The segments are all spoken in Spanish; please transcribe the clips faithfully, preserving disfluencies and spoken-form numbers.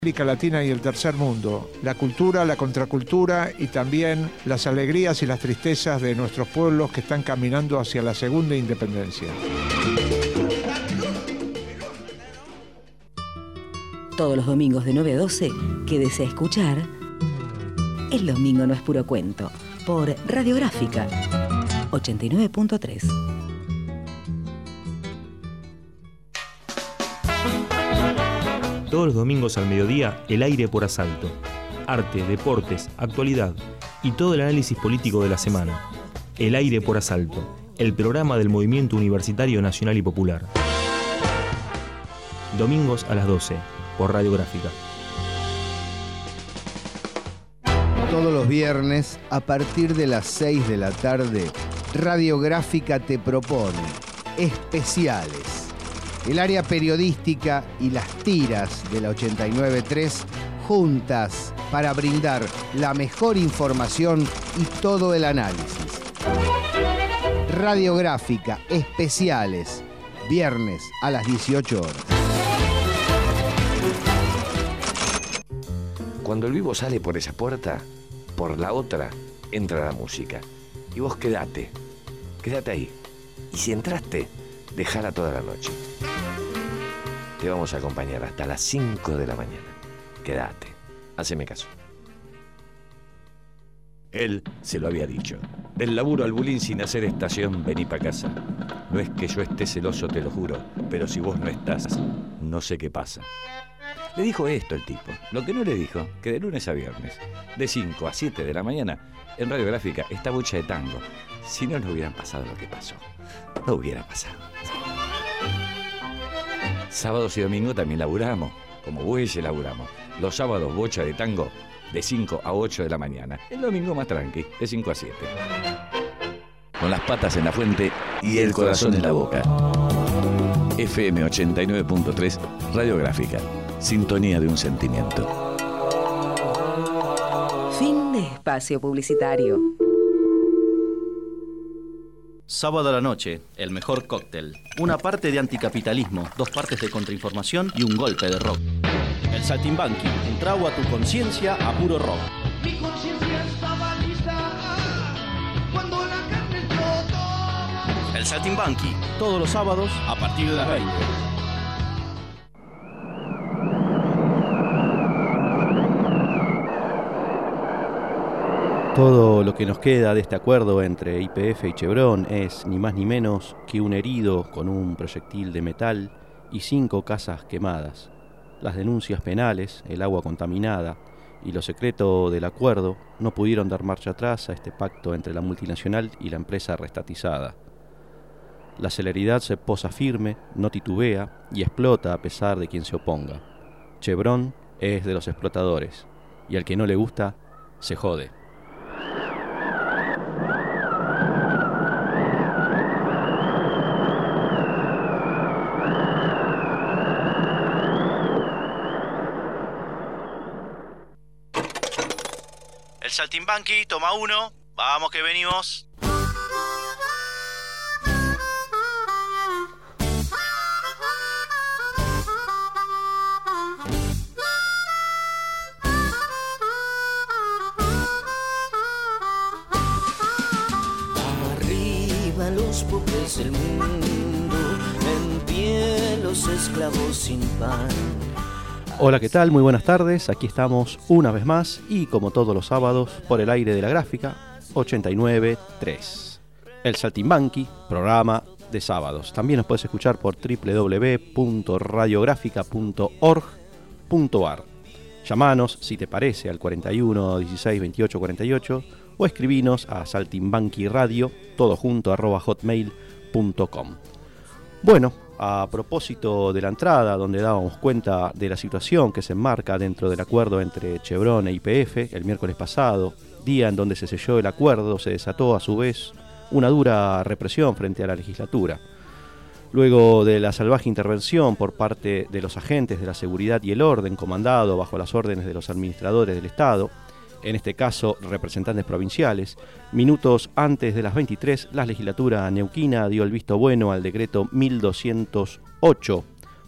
América Latina y el tercer mundo, la cultura, la contracultura y también las alegrías y las tristezas de nuestros pueblos que están caminando hacia la segunda independencia. Todos los domingos de nueve a doce, quédese a escuchar El Domingo No Es Puro Cuento, por Radiográfica ochenta y nueve punto tres. Todos los domingos al mediodía, El Aire por Asalto. Arte, deportes, actualidad y todo el análisis político de la semana. El Aire por Asalto, el programa del Movimiento Universitario Nacional y Popular. Domingos a las doce, por Radiográfica. Todos los viernes, a partir de las seis de la tarde, Radiográfica te propone especiales. El área periodística y las tiras de la ochenta y nueve punto tres juntas para brindar la mejor información y todo el análisis. Radiográfica especiales, viernes a las dieciocho horas. Cuando el vivo sale por esa puerta, por la otra entra la música. Y vos quedate, quédate ahí. Y si entraste, dejala toda la noche. Te vamos a acompañar hasta las cinco de la mañana. Quédate, haceme caso. Él se lo había dicho. Del laburo al bulín sin hacer estación, vení pa' casa. No es que yo esté celoso, te lo juro, pero si vos no estás, no sé qué pasa. Le dijo esto el tipo. Lo que no le dijo, que de lunes a viernes, de cinco a siete de la mañana, en Radiográfica está Bocha de Tango. Si no, no hubieran pasado lo que pasó. No hubiera pasado. Sábados y domingos también laburamos, como bueyes laburamos. Los sábados Bocha de Tango, de cinco a ocho de la mañana. El domingo más tranqui, de cinco a siete. Con las patas en la fuente y el corazón en la boca. F M ochenta y nueve punto tres, Radiográfica. Sintonía de un sentimiento. Fin de espacio publicitario. Sábado a la noche, el mejor cóctel. Una parte de anticapitalismo, dos partes de contrainformación y un golpe de rock. El Saltimbanqui, un trago a tu conciencia a puro rock. Mi conciencia estaba lista cuando la carne explotó. El Saltimbanqui, todos los sábados a partir de las veinte. Todo lo que nos queda de este acuerdo entre Y P F y Chevron es ni más ni menos que un herido con un proyectil de metal y cinco casas quemadas. Las denuncias penales, el agua contaminada y lo secreto del acuerdo no pudieron dar marcha atrás a este pacto entre la multinacional y la empresa restatizada. La celeridad se posa firme, no titubea y explota a pesar de quien se oponga. Chevron es de los explotadores y al que no le gusta, se jode. El Saltimbanqui, toma uno, vamos que venimos. Arriba los pobres del mundo, en pie los esclavos sin pan. Hola, ¿qué tal? Muy buenas tardes. Aquí estamos una vez más y como todos los sábados por el aire de la gráfica ochenta y nueve punto tres. El Saltimbanqui, programa de sábados. También nos puedes escuchar por doble u doble u doble u punto radiográfica punto org punto a r. Llamanos si te parece al cuarenta y uno, dieciséis, veintiocho, cuarenta y ocho o escribinos a saltimbanquiradio todo junto arroba hotmail punto com. Bueno, a propósito de la entrada, donde dábamos cuenta de la situación que se enmarca dentro del acuerdo entre Chevron e Y P F, el miércoles pasado, día en donde se selló el acuerdo, se desató a su vez una dura represión frente a la legislatura. Luego de la salvaje intervención por parte de los agentes de la seguridad y el orden comandado bajo las órdenes de los administradores del Estado, en este caso representantes provinciales, minutos antes de las veintitrés, la legislatura neuquina dio el visto bueno al decreto mil doscientos ocho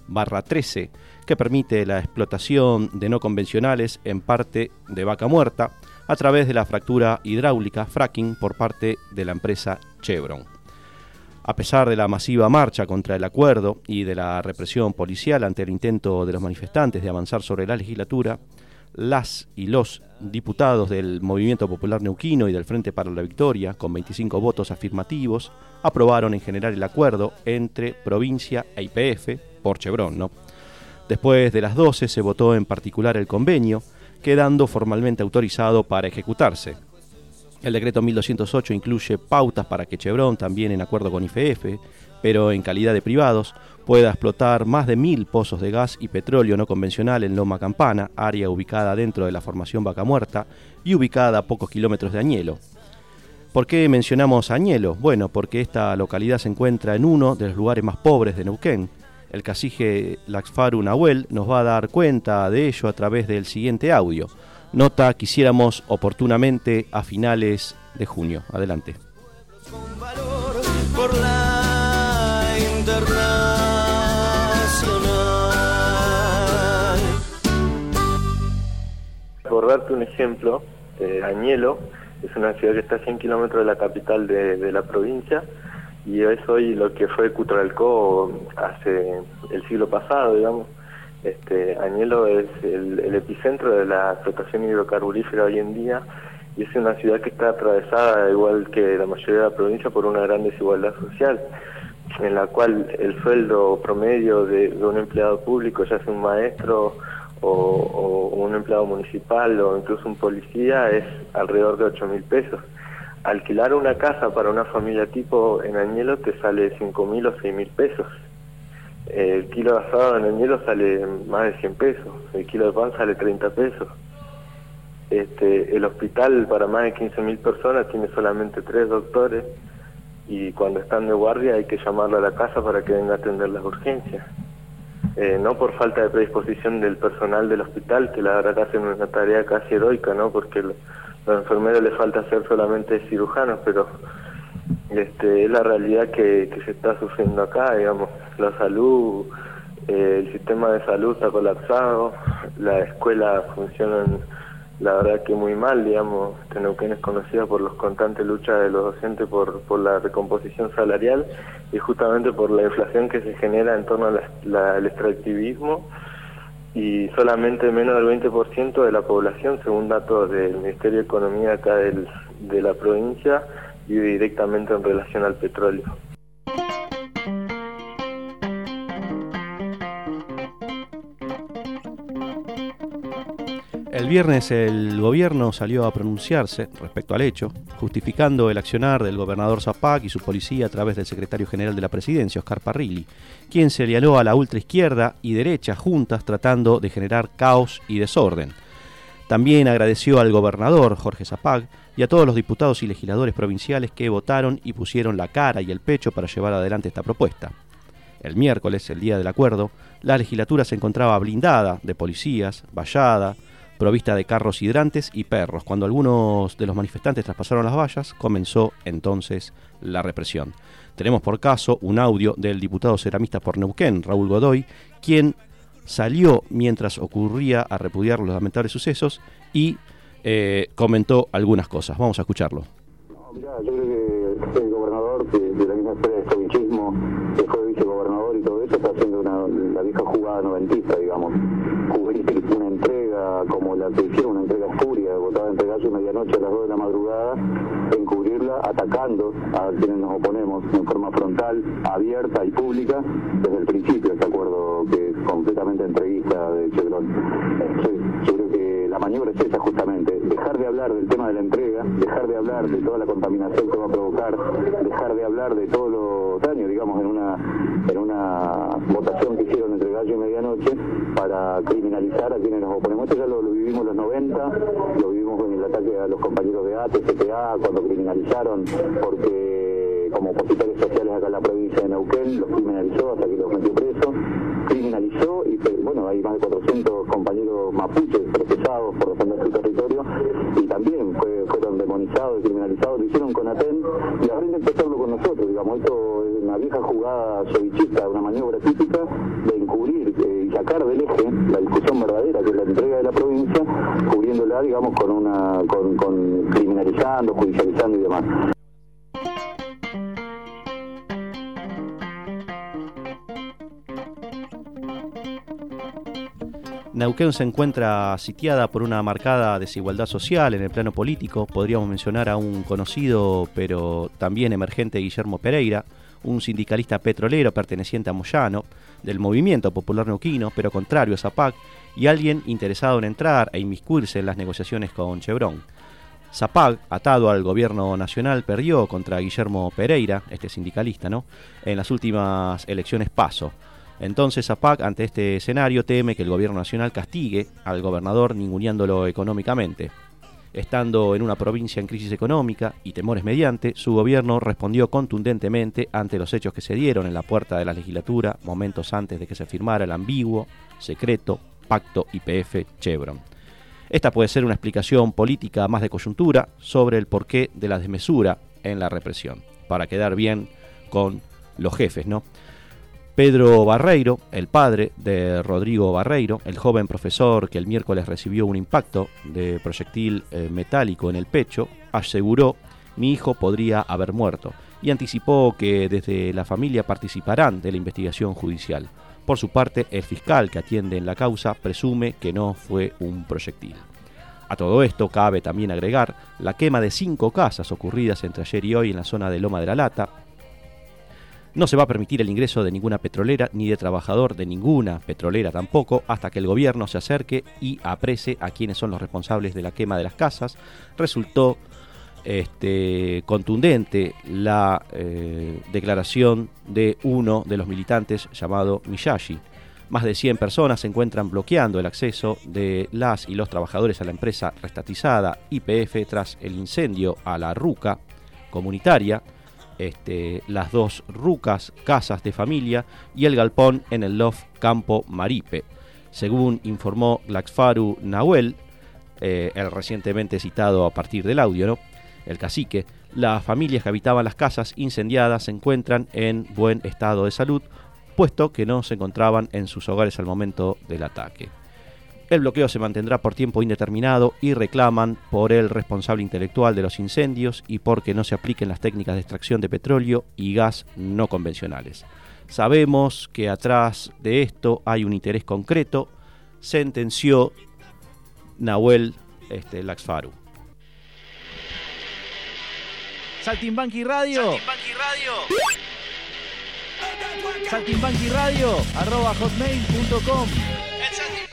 barra trece, que permite la explotación de no convencionales en parte de Vaca Muerta a través de la fractura hidráulica fracking por parte de la empresa Chevron. A pesar de la masiva marcha contra el acuerdo y de la represión policial ante el intento de los manifestantes de avanzar sobre la legislatura, las y los diputados del Movimiento Popular Neuquino y del Frente para la Victoria, con veinticinco votos afirmativos, aprobaron en general el acuerdo entre provincia e Y P F, por Chevron, ¿no? Después de las doce se votó en particular el convenio, quedando formalmente autorizado para ejecutarse. El decreto mil doscientos ocho incluye pautas para que Chevron, también en acuerdo con Y P F, pero en calidad de privados, pueda explotar más de mil pozos de gas y petróleo no convencional en Loma Campana, área ubicada dentro de la formación Vaca Muerta y ubicada a pocos kilómetros de Añelo. ¿Por qué mencionamos Añelo? Bueno, porque esta localidad se encuentra en uno de los lugares más pobres de Neuquén. El cacique Laxfaru Nahuel nos va a dar cuenta de ello a través del siguiente audio. Nota que hiciéramos oportunamente a finales de junio. Adelante. Con valor por la internacional. Por darte un ejemplo, eh, Añelo es una ciudad que está a cien kilómetros de la capital de, de la provincia y es hoy lo que fue Cutralcó hace el siglo pasado, digamos. Este, Añelo es el, el epicentro de la explotación hidrocarburífera hoy en día y es una ciudad que está atravesada, igual que la mayoría de la provincia, por una gran desigualdad social, en la cual el sueldo promedio de, de un empleado público, ya sea un maestro o, o un empleado municipal o incluso un policía, es alrededor de ocho mil pesos. Alquilar una casa para una familia tipo en Añelo te sale cinco mil o seis mil pesos. El kilo de asado en Añelo sale más de cien pesos, el kilo de pan sale treinta pesos. Este, el hospital para más de quince mil personas tiene solamente tres doctores y cuando están de guardia hay que llamarlo a la casa para que venga a atender las urgencias. Eh, no por falta de predisposición del personal del hospital, que la verdad que hacen una tarea casi heroica, ¿no? Porque lo, los enfermeros les falta ser solamente cirujanos, pero este, es la realidad que, que se está sufriendo acá, digamos. La salud, eh, el sistema de salud está colapsado, la escuela funciona, la verdad que muy mal, digamos. Neuquén es conocida por las constantes luchas de los docentes por, por la recomposición salarial y justamente por la inflación que se genera en torno al extractivismo, y solamente menos del veinte por ciento de la población, según datos del Ministerio de Economía acá del, de la provincia, vive directamente en relación al petróleo. El viernes el gobierno salió a pronunciarse respecto al hecho, justificando el accionar del gobernador Zapac y su policía a través del secretario general de la presidencia, Oscar Parrilli, quien se alió a la ultraizquierda y derecha juntas tratando de generar caos y desorden. También agradeció al gobernador Jorge Zapac y a todos los diputados y legisladores provinciales que votaron y pusieron la cara y el pecho para llevar adelante esta propuesta. El miércoles, el día del acuerdo, la legislatura se encontraba blindada de policías, vallada, provista de carros hidrantes y perros. Cuando algunos de los manifestantes traspasaron las vallas, comenzó entonces la represión. Tenemos por caso un audio del diputado ceramista por Neuquén, Raúl Godoy, quien salió mientras ocurría a repudiar los lamentables sucesos y eh, comentó algunas cosas. Vamos a escucharlo. No, mirá, yo creo que el gobernador de, de la misma escuela de escovillismo, que fue vicegobernador y todo eso, está haciendo una, la vieja jugada noventista, digamos. Cubrir una entrega como la que hicieron, una entrega furia, votada entre gallo y medianoche a las dos de la madrugada, encubrirla atacando a quienes nos oponemos en forma frontal, abierta y pública desde el principio, este acuerdo que es completamente entreguista de Chevron. Sí, yo creo que la maniobra es esa justamente, dejar de hablar del tema de la entrega, dejar de hablar de toda la contaminación que va a provocar, dejar de hablar de todos los daños, digamos, en una en una votación que hicieron entre gallo y medianoche para criminalizar a quienes nos oponemos. Esto ya lo, lo vivimos en los noventa, lo vivimos con el ataque a los compañeros de A T E, C T A, cuando criminalizaron porque como opositores sociales acá en la provincia de Neuquén, los criminalizó hasta que los metió presos, criminalizó y bueno, hay más de cuatrocientos compañeros mapuches procesados por defender su territorio y también fue, fueron demonizados y criminalizados, lo hicieron con ATEN y ahora intentan hacerlo con nosotros, digamos, esto es una vieja jugada sovichista, una maniobra típica de encubrir provincia, cubriéndola, digamos, con una, con, con criminalizando, judicializando y demás. Neuquén se encuentra sitiada por una marcada desigualdad social en el plano político. Podríamos mencionar a un conocido pero también emergente Guillermo Pereira, un sindicalista petrolero perteneciente a Moyano, del movimiento popular neuquino, pero contrario a Zapac, y alguien interesado en entrar e inmiscuirse en las negociaciones con Chevron. Zapac, atado al gobierno nacional, perdió contra Guillermo Pereira, este sindicalista, ¿no?, en las últimas elecciones PASO. Entonces Zapac, ante este escenario, teme que el gobierno nacional castigue al gobernador ninguneándolo económicamente. Estando en una provincia en crisis económica y temores mediante, su gobierno respondió contundentemente ante los hechos que se dieron en la puerta de la legislatura momentos antes de que se firmara el ambiguo, secreto, pacto Y P F Chevron. Esta puede ser una explicación política más de coyuntura sobre el porqué de la desmesura en la represión, para quedar bien con los jefes, ¿no? Pedro Barreiro, el padre de Rodrigo Barreiro, el joven profesor que el miércoles recibió un impacto de proyectil eh, metálico en el pecho, aseguró: mi hijo podría haber muerto, y anticipó que desde la familia participarán de la investigación judicial. Por su parte, el fiscal que atiende en la causa presume que no fue un proyectil. A todo esto cabe también agregar la quema de cinco casas ocurridas entre ayer y hoy en la zona de Loma de la Lata. No se va a permitir el ingreso de ninguna petrolera ni de trabajador de ninguna petrolera tampoco hasta que el gobierno se acerque y aprese a quienes son los responsables de la quema de las casas. Resultó este, contundente la eh, declaración de uno de los militantes llamado Miyashi. Más de cien personas se encuentran bloqueando el acceso de las y los trabajadores a la empresa restatizada Y P F tras el incendio a la ruca comunitaria. Este, las dos rucas, casas de familia, y el galpón en el loft Campo Maripe. Según informó Laxfaru Nahuel, eh, el recientemente citado a partir del audio, ¿no?, el cacique, las familias que habitaban las casas incendiadas se encuentran en buen estado de salud, puesto que no se encontraban en sus hogares al momento del ataque. El bloqueo se mantendrá por tiempo indeterminado y reclaman por el responsable intelectual de los incendios y porque no se apliquen las técnicas de extracción de petróleo y gas no convencionales. Sabemos que atrás de esto hay un interés concreto, sentenció Nahuel este, Laxfaru. Saltimbanqui Radio. Saltimbanqui Radio. Saltimbanqui Radio, arroba hotmail punto com. El Saltimbanqui.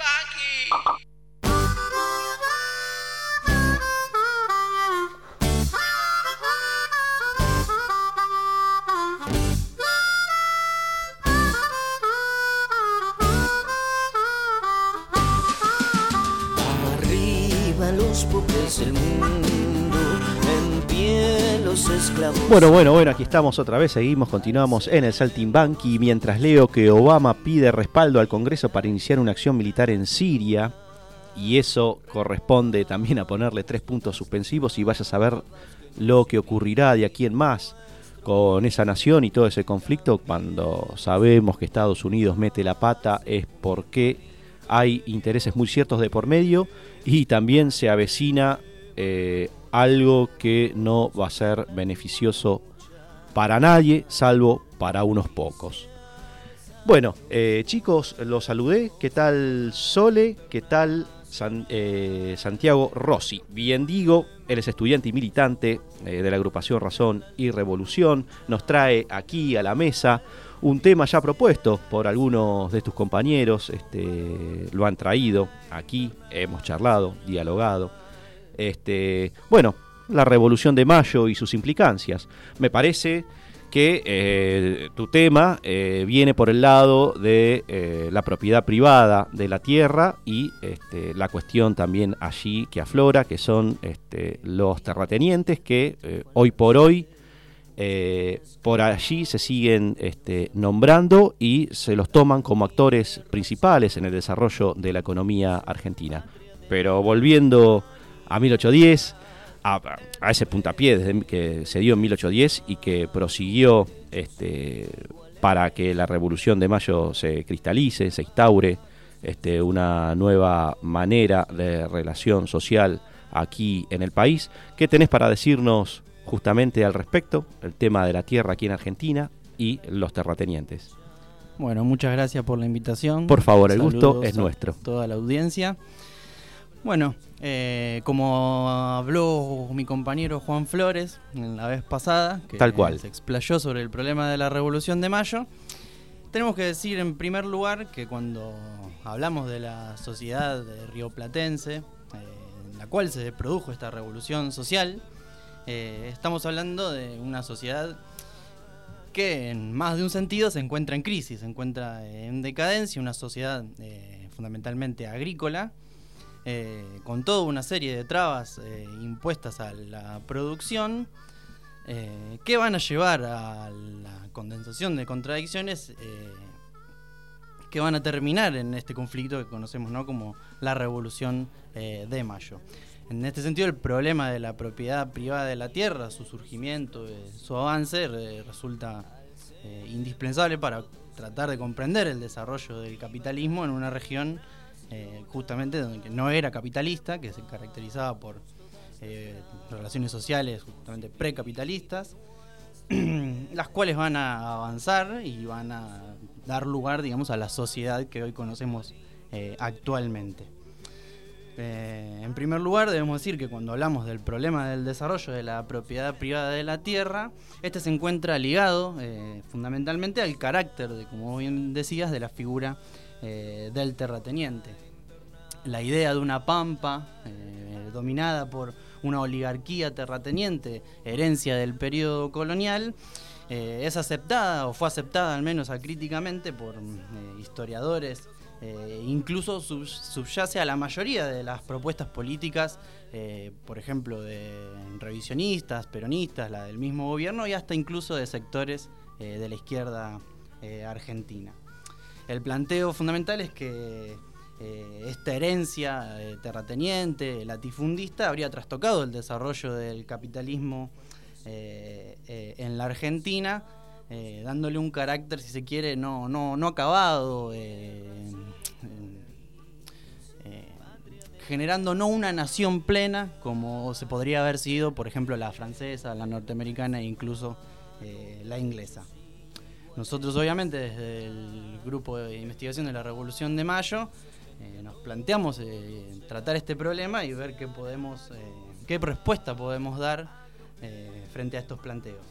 Arriba los pobres del mundo, en pie los esclavos. Bueno, bueno, bueno, aquí estamos otra vez, seguimos, continuamos en el Saltimbanqui, mientras leo que Obama pide respaldo al Congreso para iniciar una acción militar en Siria, y eso corresponde también a ponerle tres puntos suspensivos y vaya a saber lo que ocurrirá de aquí en más con esa nación y todo ese conflicto. Cuando sabemos que Estados Unidos mete la pata es porque hay intereses muy ciertos de por medio y también se avecina eh, algo que no va a ser beneficioso para nadie, salvo para unos pocos. Bueno, eh, chicos, los saludé. ¿Qué tal Sole? ¿Qué tal San, eh, Santiago Rossi? Bien digo, él es estudiante y militante eh, de la agrupación Razón y Revolución. Nos trae aquí a la mesa un tema ya propuesto por algunos de tus compañeros. Este, lo han traído aquí, hemos charlado, dialogado. Este, bueno, la Revolución de Mayo y sus implicancias. Me parece que eh, tu tema eh, viene por el lado de eh, la propiedad privada de la tierra y este, la cuestión también allí que aflora, que son este, los terratenientes que eh, hoy por hoy eh, por allí se siguen este, nombrando y se los toman como actores principales en el desarrollo de la economía argentina. Pero volviendo a mil ochocientos diez, A, a ese puntapié desde que se dio en mil ochocientos diez y que prosiguió este, para que la Revolución de Mayo se cristalice, se instaure este, una nueva manera de relación social aquí en el país. ¿Qué tenés para decirnos justamente al respecto? El tema de la tierra aquí en Argentina y los terratenientes. Bueno, muchas gracias por la invitación. Por favor, el Saludos gusto es a nuestro. Toda la audiencia. Bueno, eh, como habló mi compañero Juan Flores en la vez pasada, que Tal cual. se explayó sobre el problema de la Revolución de Mayo, tenemos que decir en primer lugar que cuando hablamos de la sociedad rioplatense, eh, en la cual se produjo esta revolución social, eh, estamos hablando de una sociedad que en más de un sentido se encuentra en crisis, se encuentra en decadencia, una sociedad eh, fundamentalmente agrícola, eh, con toda una serie de trabas eh, impuestas a la producción, eh, que van a llevar a la condensación de contradicciones eh, que van a terminar en este conflicto que conocemos, ¿no?, como la Revolución eh, de Mayo. En este sentido, el problema de la propiedad privada de la tierra, su surgimiento, eh, su avance, eh, resulta eh, indispensable para tratar de comprender el desarrollo del capitalismo en una región eh, justamente donde no era capitalista, que se caracterizaba por eh, relaciones sociales justamente precapitalistas, las cuales van a avanzar y van a dar lugar, digamos, a la sociedad que hoy conocemos eh, actualmente. Eh, en primer lugar, debemos decir que cuando hablamos del problema del desarrollo de la propiedad privada de la tierra, este se encuentra ligado eh, fundamentalmente al carácter, de, como bien decías, de la figura eh, del terrateniente. La idea de una pampa eh, dominada por una oligarquía terrateniente, herencia del periodo colonial, eh, es aceptada, o fue aceptada al menos acríticamente, por eh, historiadores. Eh, incluso sub, subyace a la mayoría de las propuestas políticas, eh, por ejemplo, de revisionistas, peronistas, la del mismo gobierno, y hasta incluso de sectores eh, de la izquierda eh, argentina. El planteo fundamental es que eh, esta herencia eh, terrateniente, latifundista, habría trastocado el desarrollo del capitalismo eh, eh, en la Argentina, Eh, dándole un carácter, si se quiere, no, no, no acabado, eh, eh, generando no una nación plena como se podría haber sido, por ejemplo, la francesa, la norteamericana e incluso eh, la inglesa. Nosotros, obviamente, desde el grupo de investigación de la Revolución de Mayo, eh, nos planteamos eh, tratar este problema y ver qué podemos, eh, qué respuesta podemos dar eh, frente a estos planteos.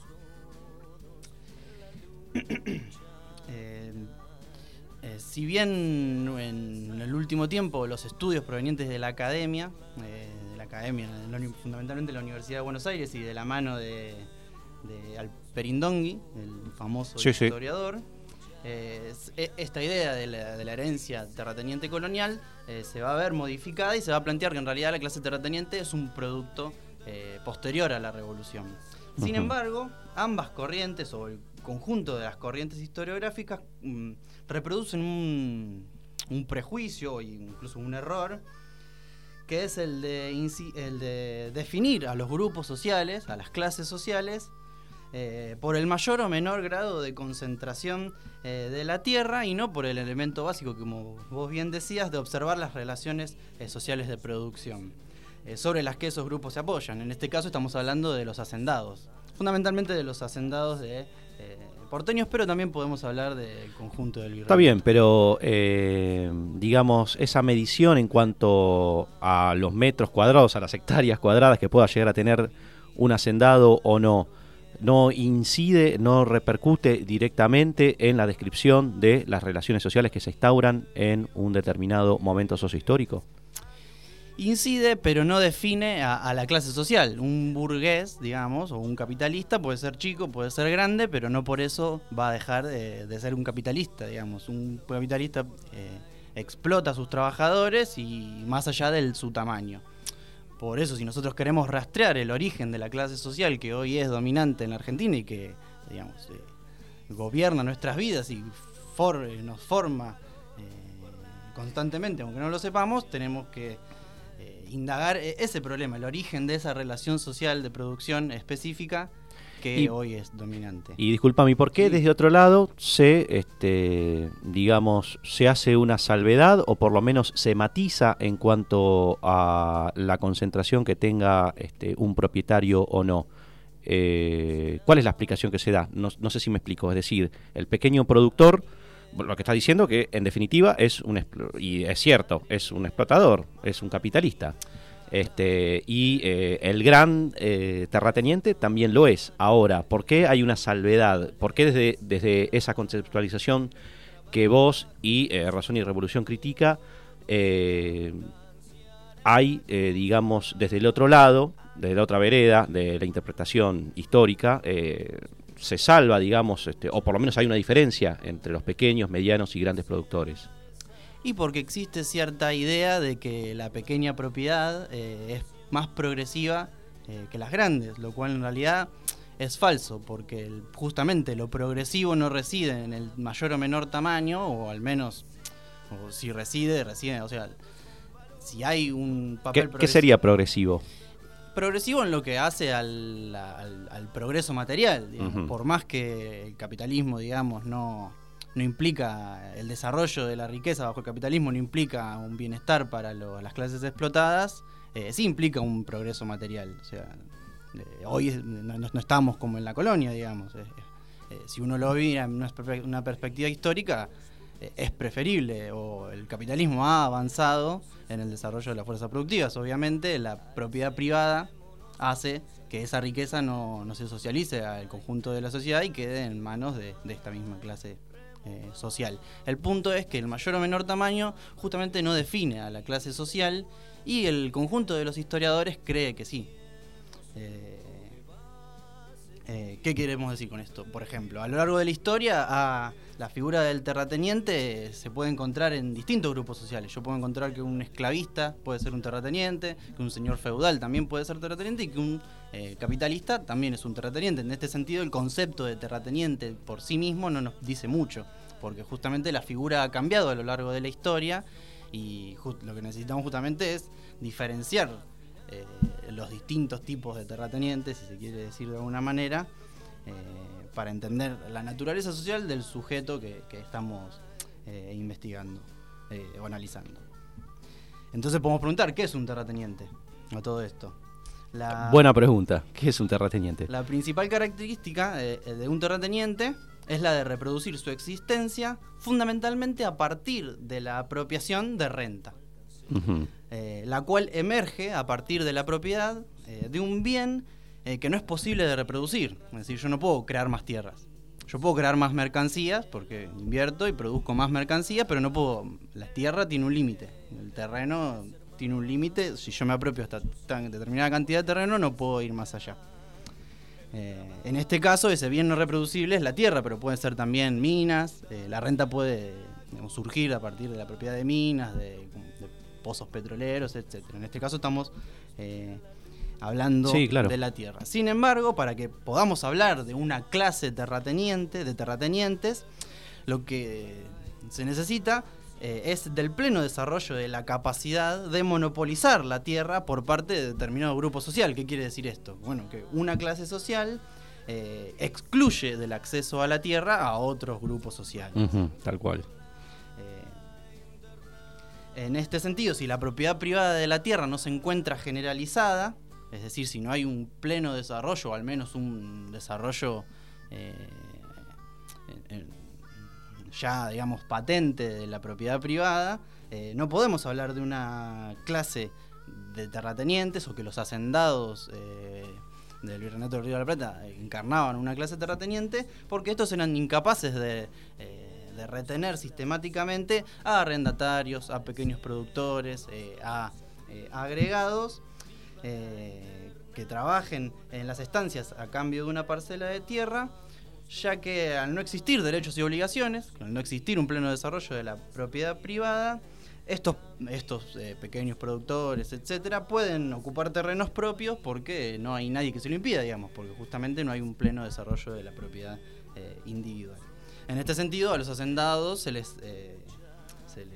Eh, eh, si bien en, en el último tiempo los estudios provenientes de la academia, eh, de la academia, de la, fundamentalmente de la Universidad de Buenos Aires y de la mano de, de Alperindongui, el famoso sí, historiador, sí. eh, esta idea de la, de la herencia terrateniente colonial eh, se va a ver modificada y se va a plantear que en realidad la clase terrateniente es un producto eh, posterior a la revolución. Sin uh-huh. embargo, ambas corrientes, o el conjunto de las corrientes historiográficas, mmm, reproducen un, un prejuicio e incluso un error, que es el de, el de definir a los grupos sociales, a las clases sociales, eh, por el mayor o menor grado de concentración eh, de la tierra, y no por el elemento básico, como vos bien decías, de observar las relaciones eh, sociales de producción, eh, sobre las que esos grupos se apoyan. En este caso estamos hablando de los hacendados, fundamentalmente de los hacendados de Eh, porteños, pero también podemos hablar del conjunto del virreinato. Está bien, pero eh, digamos, esa medición en cuanto a los metros cuadrados, a las hectáreas cuadradas que pueda llegar a tener un hacendado o no, no incide, no repercute directamente en la descripción de las relaciones sociales que se instauran en un determinado momento sociohistórico. Incide, pero no define a, a la clase social. Un burgués, digamos, o un capitalista puede ser chico, puede ser grande, pero no por eso va a dejar de, de ser un capitalista, digamos. Un capitalista eh, explota a sus trabajadores y más allá de su tamaño. Por eso, si nosotros queremos rastrear el origen de la clase social que hoy es dominante en la Argentina y que, digamos, eh, gobierna nuestras vidas y for, eh, nos forma eh, constantemente, aunque no lo sepamos, tenemos que indagar ese problema, el origen de esa relación social de producción específica que y, hoy es dominante. Y discúlpame, ¿por qué sí. desde otro lado se, este, digamos, se hace una salvedad o por lo menos se matiza en cuanto a la concentración que tenga este, un propietario o no? Eh, ¿Cuál es la explicación que se da? No, no sé si me explico. Es decir, el pequeño productor, lo que está diciendo que en definitiva es un, y es cierto, es un explotador, es un capitalista. Este, y eh, el gran eh, terrateniente también lo es. Ahora, ¿por qué hay una salvedad? ¿Por qué desde, desde esa conceptualización que vos y eh, Razón y Revolución critica, eh, hay, eh, digamos, desde el otro lado, desde la otra vereda, de la interpretación histórica, eh, se salva, digamos, este, o por lo menos hay una diferencia entre los pequeños, medianos y grandes productores? Y porque existe cierta idea de que la pequeña propiedad eh, es más progresiva eh, que las grandes, lo cual en realidad es falso, porque el, justamente lo progresivo no reside en el mayor o menor tamaño, o al menos, o si reside, reside, o sea, si hay un papel ¿Qué, ¿qué sería progresivo? Progresivo en lo que hace al, al, al progreso material, digamos. Uh-huh. Por más que el capitalismo, digamos, no, no implica el desarrollo de la riqueza bajo el capitalismo, no implica un bienestar para lo, las clases explotadas, eh, sí implica un progreso material. O sea, eh, hoy no, no estamos como en la colonia, digamos. Eh, eh, si uno lo mira en una, una perspectiva histórica, eh, es preferible, o el capitalismo ha avanzado en el desarrollo de las fuerzas productivas. Obviamente la propiedad privada hace que esa riqueza no, no se socialice al conjunto de la sociedad y quede en manos de, de esta misma clase eh, social. El punto es que el mayor o menor tamaño justamente no define a la clase social, y el conjunto de los historiadores cree que sí. Eh, eh, ¿Qué queremos decir con esto? Por ejemplo, a lo largo de la historia, a la figura del terrateniente se puede encontrar en distintos grupos sociales. Yo puedo encontrar que un esclavista puede ser un terrateniente, que un señor feudal también puede ser terrateniente, y que un eh, capitalista también es un terrateniente. En este sentido, el concepto de terrateniente por sí mismo no nos dice mucho, porque justamente la figura ha cambiado a lo largo de la historia, y just- lo que necesitamos justamente es diferenciar eh, los distintos tipos de terratenientes, si se quiere decir de alguna manera, eh, para entender la naturaleza social del sujeto que, que estamos eh, investigando eh, o analizando. Entonces podemos preguntar, ¿qué es un terrateniente a todo esto? La, Buena pregunta, ¿qué es un terrateniente? La principal característica eh, de un terrateniente es la de reproducir su existencia fundamentalmente a partir de la apropiación de renta, uh-huh. eh, la cual emerge a partir de la propiedad eh, de un bien eh, que no es posible de reproducir. Es decir, yo no puedo crear más tierras. Yo puedo crear más mercancías porque invierto y produzco más mercancías, pero no puedo. La tierra tiene un límite. El terreno tiene un límite. Si yo me apropio hasta tan determinada cantidad de terreno, no puedo ir más allá. Eh, en este caso, ese bien no reproducible es la tierra, pero pueden ser también minas. Eh, la renta puede, digamos, surgir a partir de la propiedad de minas, de, de pozos petroleros, etcétera. En este caso estamos eh, hablando sí, claro. de la tierra. Sin embargo, para que podamos hablar de una clase terrateniente, de terratenientes, lo que se necesita eh, es del pleno desarrollo de la capacidad de monopolizar la tierra por parte de determinado grupo social. ¿Qué quiere decir esto? Bueno, que una clase social eh, excluye del acceso a la tierra a otros grupos sociales. Uh-huh, tal cual. En este sentido, si la propiedad privada de la tierra no se encuentra generalizada, es decir, si no hay un pleno desarrollo, o al menos un desarrollo eh, eh, ya, digamos, patente de la propiedad privada, eh, no podemos hablar de una clase de terratenientes, o que los hacendados eh, del Virreinato del Río de la Plata encarnaban una clase terrateniente, porque estos eran incapaces de... Eh, de retener sistemáticamente a arrendatarios, a pequeños productores, eh, a eh, agregados eh, que trabajen en las estancias a cambio de una parcela de tierra, ya que al no existir derechos y obligaciones, al no existir un pleno desarrollo de la propiedad privada, estos, estos eh, pequeños productores, etcétera, pueden ocupar terrenos propios porque no hay nadie que se lo impida, digamos, porque justamente no hay un pleno desarrollo de la propiedad eh, individual. En este sentido, a los hacendados se les, eh, se les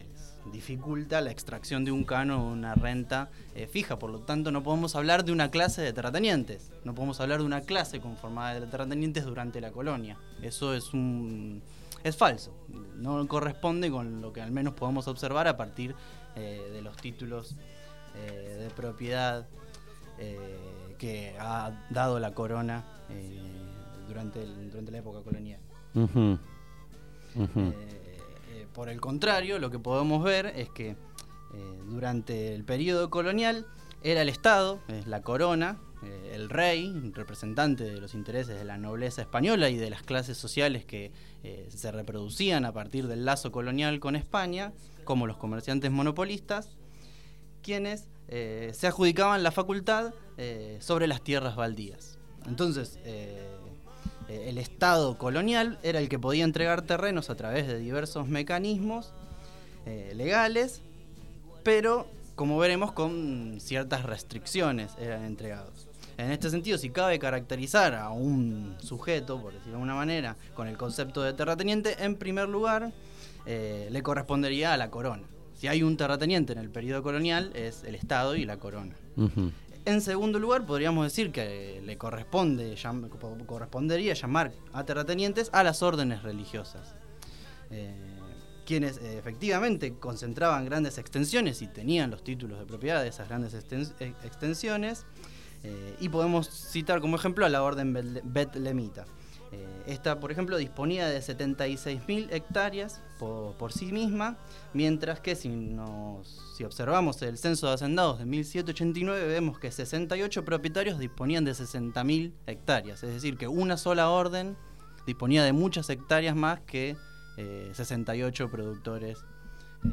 dificulta la extracción de un canon o una renta eh, fija. Por lo tanto, no podemos hablar de una clase de terratenientes. No podemos hablar de una clase conformada de terratenientes durante la colonia. Eso es un es falso. No corresponde con lo que al menos podemos observar a partir eh, de los títulos eh, de propiedad eh, que ha dado la corona eh, durante, el, durante la época colonial. Uh-huh. Uh-huh. Eh, Por el contrario, lo que podemos ver es que eh, durante el periodo colonial era el Estado, es la corona, eh, el rey, representante de los intereses de la nobleza española y de las clases sociales que eh, se reproducían a partir del lazo colonial con España, como los comerciantes monopolistas, quienes eh, se adjudicaban la facultad eh, sobre las tierras baldías. Entonces, eh, el Estado colonial era el que podía entregar terrenos a través de diversos mecanismos eh, legales, pero como veremos con ciertas restricciones eran entregados. En este sentido, si cabe caracterizar a un sujeto, por decirlo de alguna manera, con el concepto de terrateniente, en primer lugar eh, le correspondería a la corona. Si hay un terrateniente en el periodo colonial, es el Estado y la corona. Uh-huh. En segundo lugar, podríamos decir que le corresponde, llam, correspondería llamar a terratenientes a las órdenes religiosas, eh, quienes eh, efectivamente concentraban grandes extensiones y tenían los títulos de propiedad de esas grandes extens- extensiones, eh, y podemos citar como ejemplo a la orden betlemita. Eh, esta, por ejemplo, disponía de setenta y seis mil hectáreas por, por sí misma, mientras que si, nos, si observamos el censo de hacendados de mil setecientos ochenta y nueve, vemos que sesenta y ocho propietarios disponían de sesenta mil hectáreas, es decir, que una sola orden disponía de muchas hectáreas más que eh, sesenta y ocho productores eh,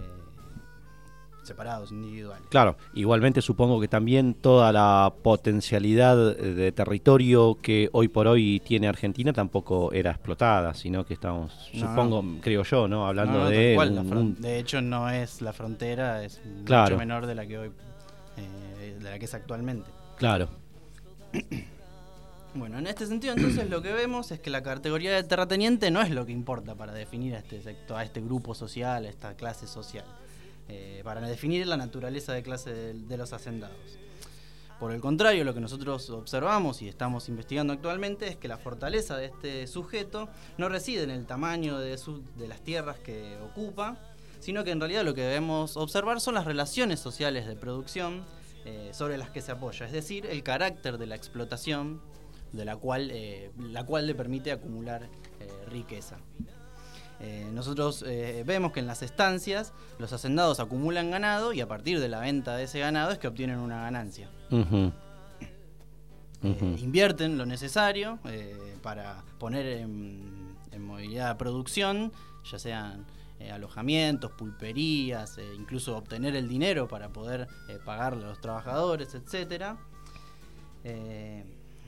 separados, individuales. Claro, igualmente supongo que también toda la potencialidad de territorio que hoy por hoy tiene Argentina tampoco era explotada, sino que estamos, no, supongo, no. creo yo, ¿no? Hablando no, no, de... Cual, un, fron- un... De hecho, no es la frontera, es claro. mucho menor de la que hoy, eh, de la que es actualmente. Claro. Bueno, en este sentido, entonces, lo que vemos es que la categoría de terrateniente no es lo que importa para definir a este sector, a este grupo social, a esta clase social. Eh, para definir la naturaleza de clase de, de los hacendados. Por el contrario, lo que nosotros observamos y estamos investigando actualmente es que la fortaleza de este sujeto no reside en el tamaño de, su, de las tierras que ocupa, sino que en realidad lo que debemos observar son las relaciones sociales de producción eh, sobre las que se apoya, es decir, el carácter de la explotación de la cual, eh, la cual le permite acumular eh, riqueza. Eh, nosotros eh, vemos que en las estancias los hacendados acumulan ganado y a partir de la venta de ese ganado es que obtienen una ganancia. Uh-huh. Uh-huh. Eh, invierten lo necesario eh, para poner en, en movilidad de producción, ya sean eh, alojamientos, pulperías, eh, incluso obtener el dinero para poder eh, pagarle a los trabajadores, etcétera. Eh,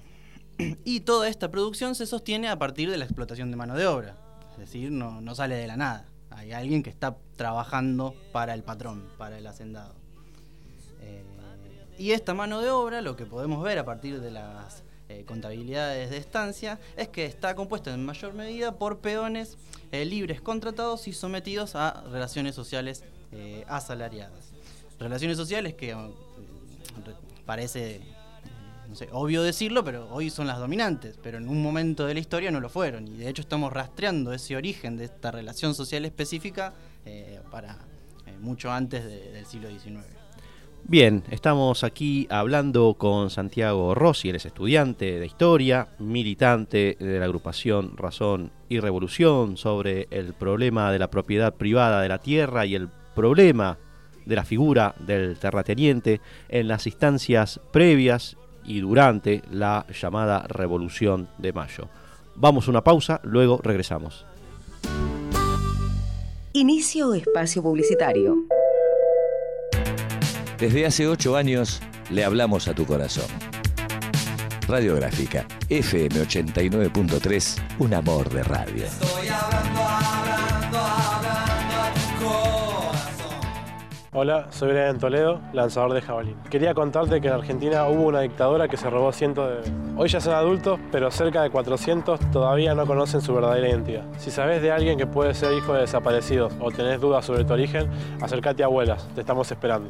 y toda esta producción se sostiene a partir de la explotación de mano de obra. Es decir, no, no sale de la nada. Hay alguien que está trabajando para el patrón, para el hacendado. Eh, y esta mano de obra, lo que podemos ver a partir de las eh, contabilidades de estancia, es que está compuesta en mayor medida por peones eh, libres contratados y sometidos a relaciones sociales eh, asalariadas. Relaciones sociales que eh, parece... no sé, obvio decirlo, pero hoy son las dominantes, pero en un momento de la historia no lo fueron, y de hecho estamos rastreando ese origen de esta relación social específica eh, para eh, mucho antes de, del siglo diecinueve. Bien, estamos aquí hablando con Santiago Rossi, él es estudiante de Historia, militante de la agrupación Razón y Revolución, sobre el problema de la propiedad privada de la tierra y el problema de la figura del terrateniente en las instancias previas y durante la llamada Revolución de Mayo. Vamos a una pausa, luego regresamos. Inicio espacio publicitario. Desde hace ocho años le hablamos a tu corazón. Radiográfica, F M ochenta y nueve punto tres, un amor de radio. Estoy hablando, hablando, hablando a tu corazón. Hola, soy Brian Toledo, lanzador de jabalí. Quería contarte que en Argentina hubo una dictadura que se robó cientos de bebés. Hoy ya son adultos, pero cerca de cuatrocientos todavía no conocen su verdadera identidad. Si sabes de alguien que puede ser hijo de desaparecidos o tenés dudas sobre tu origen, acércate a Abuelas, te estamos esperando.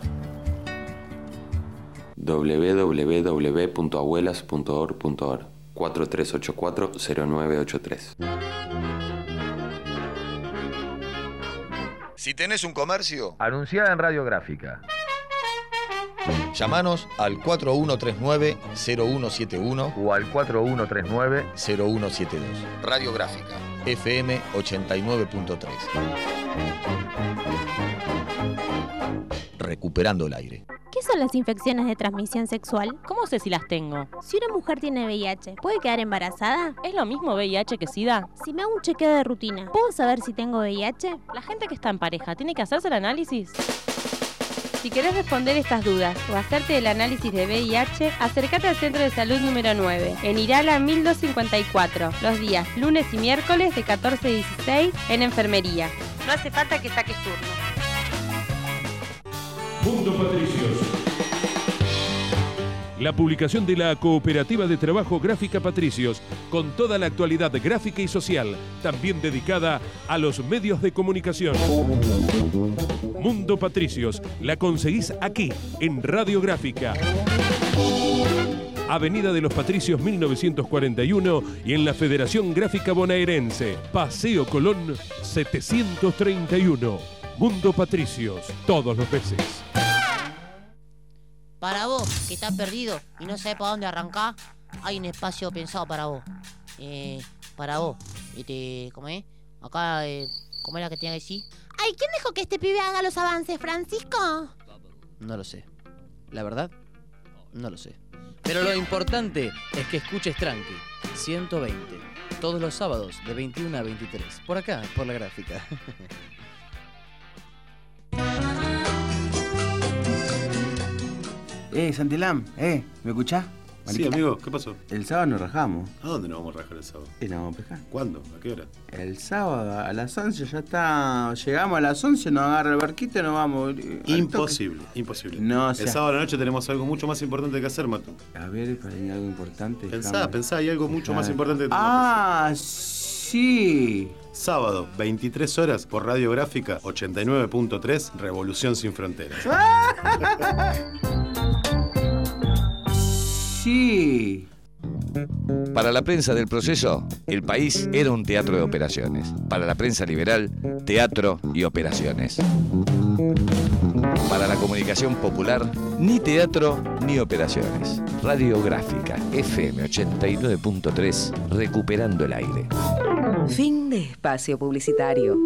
doble u doble u doble u punto abuelas punto org punto org cuatro tres ocho cuatro cero nueve ocho tres. Si tenés un comercio, anunciá en Radiográfica. Llámanos al cuatro uno tres nueve cero uno siete uno o al cuatro uno tres nueve cero uno siete dos. Radiográfica, F M ochenta y nueve punto tres. Recuperando el aire. ¿Qué son las infecciones de transmisión sexual? ¿Cómo sé si las tengo? Si una mujer tiene V I H, ¿puede quedar embarazada? ¿Es lo mismo V I H que SIDA? Si me hago un chequeo de rutina, ¿puedo saber si tengo V I H? La gente que está en pareja, ¿tiene que hacerse el análisis? Si querés responder estas dudas o hacerte el análisis de V I H, acércate al Centro de Salud número nueve, en Irala mil doscientos cincuenta y cuatro, los días lunes y miércoles de catorce a dieciséis en enfermería. No hace falta que saques turno. Mundo Patricios. La publicación de la Cooperativa de Trabajo Gráfica Patricios, con toda la actualidad gráfica y social, también dedicada a los medios de comunicación. Mundo Patricios, la conseguís aquí, en Radiográfica. Avenida de los Patricios mil novecientos cuarenta y uno y en la Federación Gráfica Bonaerense, Paseo Colón setecientos treinta y uno. Mundo Patricios, todos los meses. Para vos, que estás perdido y no sabés para dónde arrancar, hay un espacio pensado para vos. Eh, para vos. Este, ¿cómo es? Acá, eh, ¿cómo era que tenía que decir? Ay, ¿quién dejó que este pibe haga los avances, Francisco? No lo sé. La verdad, no lo sé. Pero lo importante es que escuches Tranqui, ciento veinte. Todos los sábados de veintiuno a veintitrés. Por acá, por la gráfica. Eh, Santilán, eh, ¿me escuchás? Sí, amigo, ¿qué pasó? El sábado nos rajamos. ¿A dónde nos vamos a rajar el sábado? Y nos vamos a pescar. ¿Cuándo? ¿A qué hora? El sábado a las once ya está. Llegamos a las once, nos agarra el barquito y nos vamos. Imposible, imposible. No, o sea, el sábado a la noche tenemos algo mucho más importante que hacer, Mato. A ver, para mí algo importante. Pensá, dejame. pensá, hay algo mucho Dejame. más importante que Ah, sí. Sábado, veintitrés horas, por Radiográfica ochenta y nueve punto tres, Revolución Sin Fronteras. Sí. Para la prensa del proceso, el país era un teatro de operaciones. Para la prensa liberal, teatro y operaciones. Para la comunicación popular, ni teatro ni operaciones. Radiográfica, F M ochenta y nueve punto tres, recuperando el aire. Fin de espacio publicitario.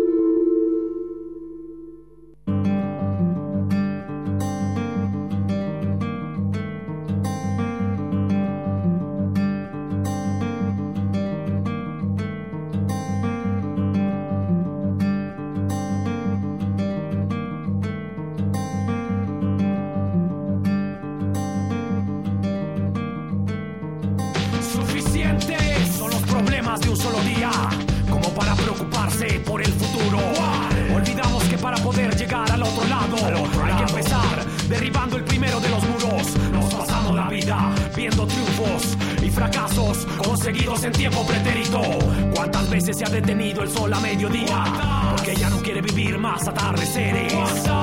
Suficientes son los problemas de un solo día como para preocuparse por el futuro. Olvidamos que para poder llegar al otro lado, al otro hay lado. que empezar derribando el primero de los muros. Nos pasamos la vida viendo triunfos y fracasos conseguidos en tiempo pretérito. ¿Cuántas veces se ha detenido el sol a mediodía? Porque ya no quiere vivir más atardeceres.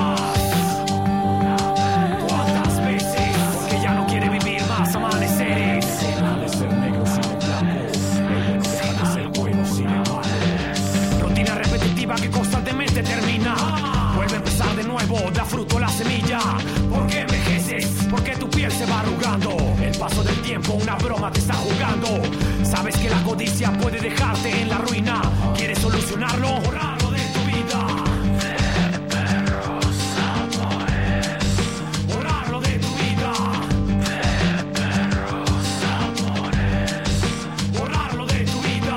¿Cuántas veces? Porque ya no quiere vivir más amaneceres. Que constantemente termina. Vuelve a empezar de nuevo, da fruto la semilla. ¿Por qué envejeces? Porque tu piel se va arrugando. El paso del tiempo, una broma te está jugando. Sabes que la codicia puede dejarte en la ruina. ¿Quieres solucionarlo? Borrarlo de tu vida. De perros amores. Borrarlo de tu vida. De perros amores. Borrarlo de tu vida.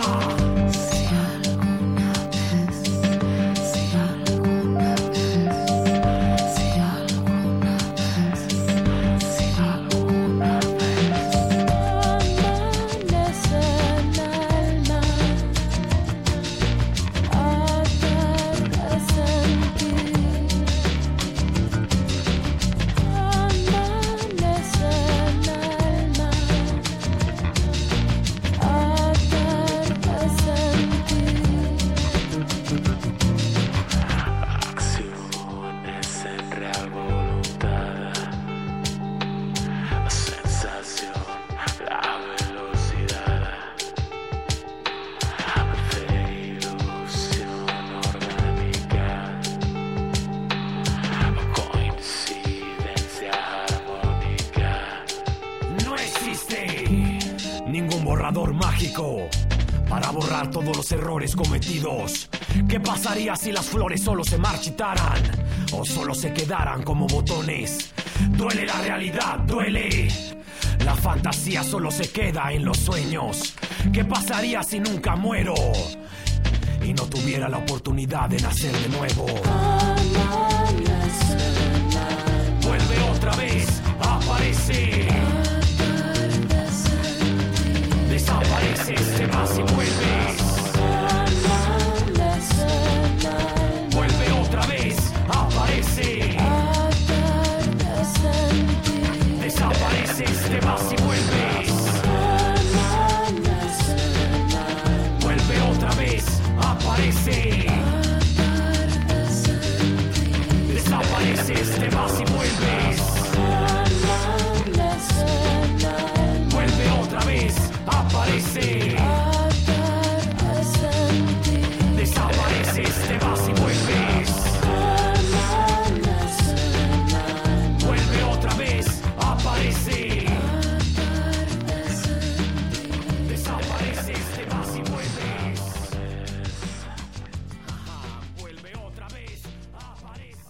borrador mágico para borrar todos los errores cometidos. ¿Qué pasaría si las flores solo se marchitaran o solo se quedaran como botones? Duele la realidad, duele. La fantasía solo se queda en los sueños. ¿Qué pasaría si nunca muero y no tuviera la oportunidad de nacer de nuevo? Vuelve otra vez, aparece. Desapareces, te vas y vuelves. Vuelve otra vez, aparece. Desapareces, te vas y vuelves. Vuelve otra vez, aparece. Desapareces, te vas y vuelves. Vuelve otra vez, aparece. Desapareces, te vas y vuelves. Vuelve otra vez, aparece. Desapareces, te vas y vuelves. Vuelve otra vez, aparece.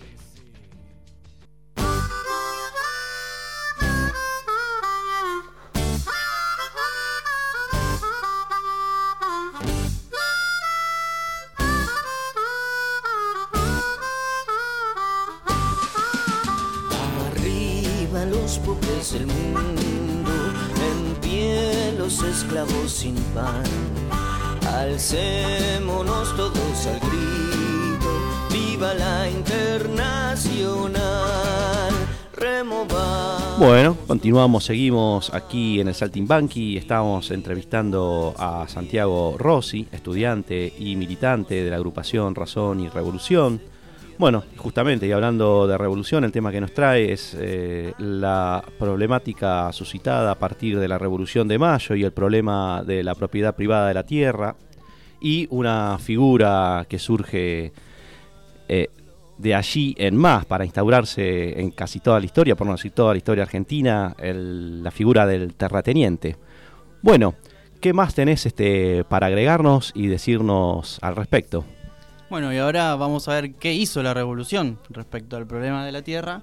Arriba los pobres del mundo, en pie los esclavos sin pan. Alcémonos todos al grito, viva la Internacional. Removar. Bueno, continuamos, seguimos aquí en el Saltimbanqui. Estamos entrevistando a Santiago Rossi, estudiante y militante de la agrupación Razón y Revolución. Bueno, justamente, y hablando de revolución, el tema que nos trae es eh, la problemática suscitada a partir de la Revolución de Mayo y el problema de la propiedad privada de la tierra, y una figura que surge eh, de allí en más para instaurarse en casi toda la historia, por no decir toda la historia argentina, el, la figura del terrateniente. Bueno, ¿qué más tenés este, para agregarnos y decirnos al respecto? Bueno, y ahora vamos a ver qué hizo la revolución respecto al problema de la tierra.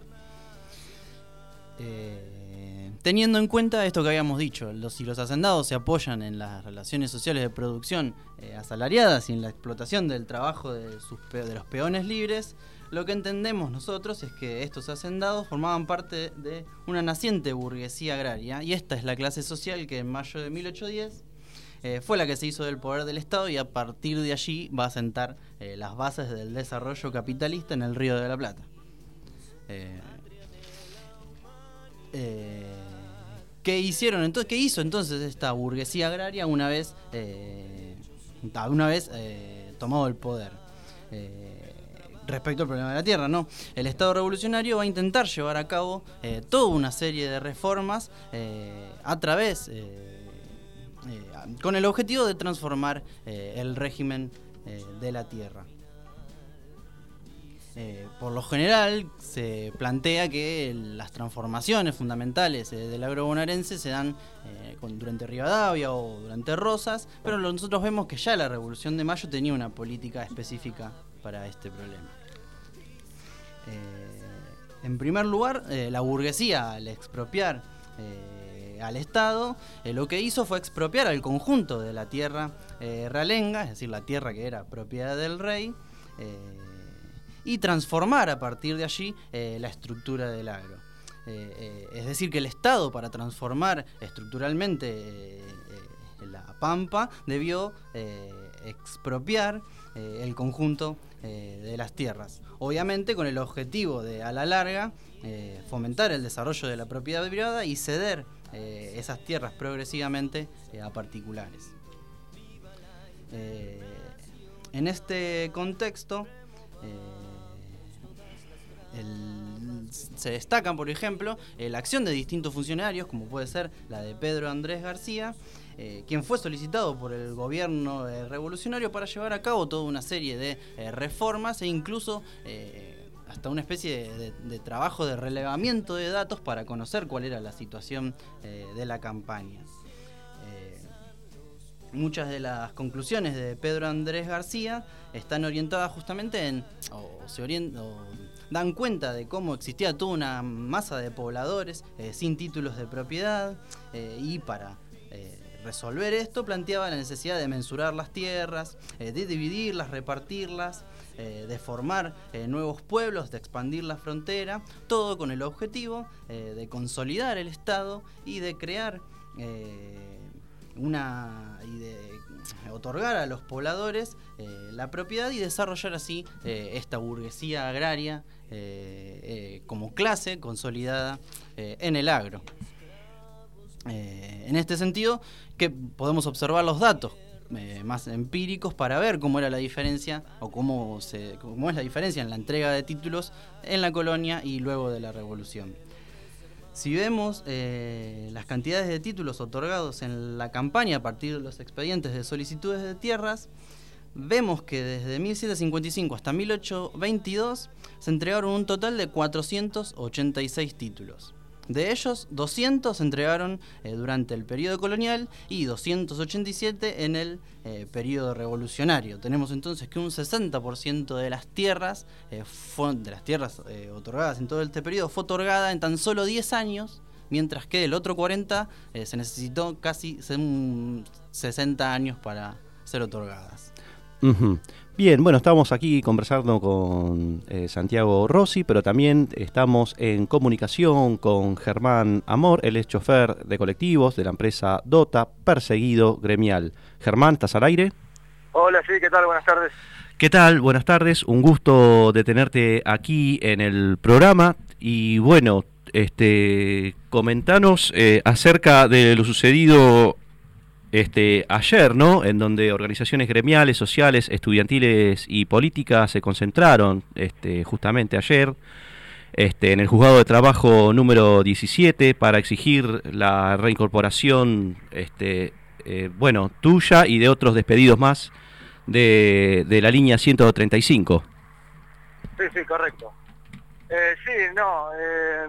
Eh, teniendo en cuenta esto que habíamos dicho, los, si los hacendados se apoyan en las relaciones sociales de producción eh, asalariadas y en la explotación del trabajo de, sus pe- de los peones libres, lo que entendemos nosotros es que estos hacendados formaban parte de una naciente burguesía agraria, y esta es la clase social que en mayo de mil ochocientos diez Eh, fue la que se hizo del poder del Estado, y a partir de allí va a sentar eh, las bases del desarrollo capitalista en el Río de la Plata. Eh, eh, ¿Qué hicieron entonces? ¿Qué hizo entonces esta burguesía agraria una vez, eh, una vez eh, tomado el poder? Eh, respecto al problema de la tierra, ¿no? El Estado revolucionario va a intentar llevar a cabo eh, toda una serie de reformas eh, a través eh, Eh, con el objetivo de transformar eh, el régimen eh, de la tierra. Eh, por lo general se plantea que las transformaciones fundamentales eh, del agro bonaerense se dan eh, con, durante Rivadavia o durante Rosas, pero nosotros vemos que ya la Revolución de Mayo tenía una política específica para este problema. Eh, en primer lugar, eh, la burguesía, al expropiar eh, al Estado, eh, lo que hizo fue expropiar al conjunto de la tierra eh, realenga, es decir, la tierra que era propiedad del rey, eh, y transformar a partir de allí eh, la estructura del agro. Eh, eh, es decir, que el Estado, para transformar estructuralmente eh, eh, la pampa, debió eh, expropiar eh, el conjunto eh, de las tierras. Obviamente con el objetivo de, a la larga, eh, fomentar el desarrollo de la propiedad privada y ceder Eh, esas tierras progresivamente eh, a particulares. Eh, en este contexto eh, el, se destacan, por ejemplo, eh, la acción de distintos funcionarios, como puede ser la de Pedro Andrés García, eh, quien fue solicitado por el gobierno eh, revolucionario para llevar a cabo toda una serie de eh, reformas e incluso eh, hasta una especie de, de, de trabajo de relevamiento de datos para conocer cuál era la situación eh, de la campaña. Eh, muchas de las conclusiones de Pedro Andrés García están orientadas justamente en, o se orient, o dan cuenta de cómo existía toda una masa de pobladores eh, sin títulos de propiedad, eh, y para eh, resolver esto planteaba la necesidad de mensurar las tierras, eh, de dividirlas, repartirlas, eh, de formar eh, nuevos pueblos, de expandir la frontera, todo con el objetivo eh, de consolidar el Estado y de crear eh, una y de otorgar a los pobladores eh, la propiedad y desarrollar así eh, esta burguesía agraria eh, eh, como clase consolidada eh, en el agro. Eh, en este sentido, que podemos observar los datos eh, más empíricos para ver cómo era la diferencia o cómo, se, cómo es la diferencia en la entrega de títulos en la colonia y luego de la Revolución. Si vemos eh, las cantidades de títulos otorgados en la campaña a partir de los expedientes de solicitudes de tierras, vemos que desde mil setecientos cincuenta y cinco hasta mil ochocientos veintidós se entregaron un total de cuatrocientos ochenta y seis títulos. De ellos, doscientos se entregaron eh, durante el periodo colonial y doscientos ochenta y siete en el eh, periodo revolucionario. Tenemos entonces que un sesenta por ciento de las tierras, eh, fue, de las tierras eh, otorgadas en todo este periodo fue otorgada en tan solo diez años, mientras que el otro cuarenta eh, se necesitó casi sesenta años para ser otorgadas. Uh-huh. Bien, bueno, estamos aquí conversando con eh, Santiago Rossi, pero también estamos en comunicación con Germán Amor, él es chofer de colectivos de la empresa Dota, perseguido gremial. Germán, ¿estás al aire? Hola, sí, ¿qué tal? Buenas tardes. ¿Qué tal? Buenas tardes, un gusto de tenerte aquí en el programa y bueno, este, comentanos eh, acerca de lo sucedido Este, ayer, ¿no? En donde organizaciones gremiales, sociales, estudiantiles y políticas se concentraron este, justamente ayer este, en el juzgado de trabajo número diecisiete para exigir la reincorporación, este, eh, bueno, tuya y de otros despedidos más de, de la línea ciento treinta y cinco. Sí, sí, correcto. Eh, sí, no, eh,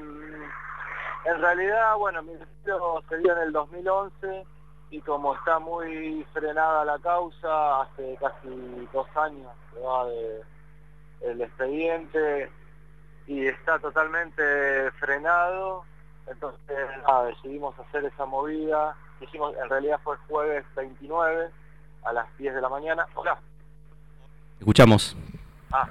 en realidad, bueno, mi despido se dio en el dos mil once. Y como está muy frenada la causa, hace casi dos años que va de, el expediente y está totalmente frenado, entonces nada, decidimos hacer esa movida. Hicimos, en realidad fue jueves veintinueve a las diez de la mañana. Hola. Escuchamos. Ah,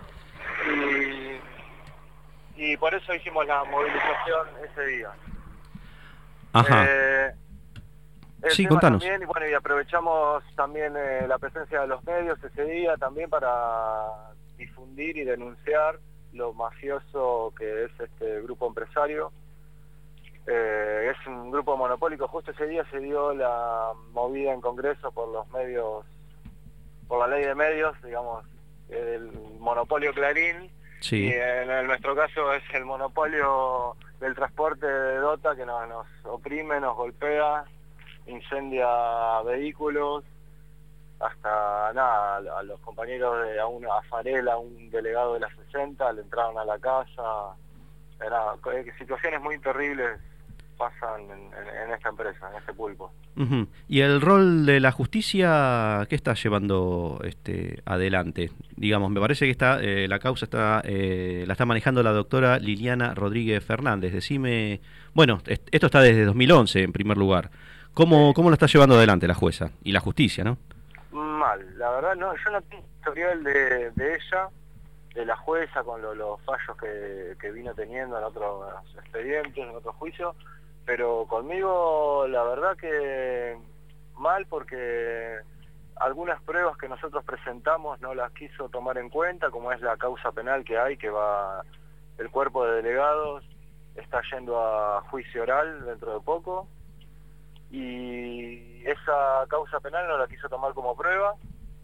y, y por eso hicimos la movilización ese día. Ajá. Eh, El sí, tema contanos. También, y bueno, y aprovechamos también eh, la presencia de los medios ese día también para difundir y denunciar lo mafioso que es este grupo empresario. Eh, es un grupo monopólico. Justo ese día se dio la movida en Congreso por los medios, por la ley de medios, digamos, el monopolio Clarín. Sí. Y en, en nuestro caso es el monopolio del transporte de Dota que nos, nos oprime, nos golpea, incendia vehículos, hasta nada, a los compañeros de a, una, a Farela, un delegado de la sesenta, le entraron a la casa. Era, situaciones muy terribles pasan en, en, en esta empresa, en este pulpo. Uh-huh. ¿Y el rol de la justicia qué está llevando este adelante? Digamos, me parece que está eh, la causa está eh, la está manejando la doctora Liliana Rodríguez Fernández. Decime, bueno, est- esto está desde dos mil once en primer lugar. ¿Cómo, ¿Cómo lo está llevando adelante la jueza y la justicia, no? Mal, la verdad no, yo no tengo historial de, de ella, de la jueza con lo, los fallos que, que vino teniendo en otros expedientes, en otros juicios, pero conmigo la verdad que mal porque algunas pruebas que nosotros presentamos no las quiso tomar en cuenta, como es la causa penal que hay, que va el cuerpo de delegados, está yendo a juicio oral dentro de poco. Y esa causa penal no la quiso tomar como prueba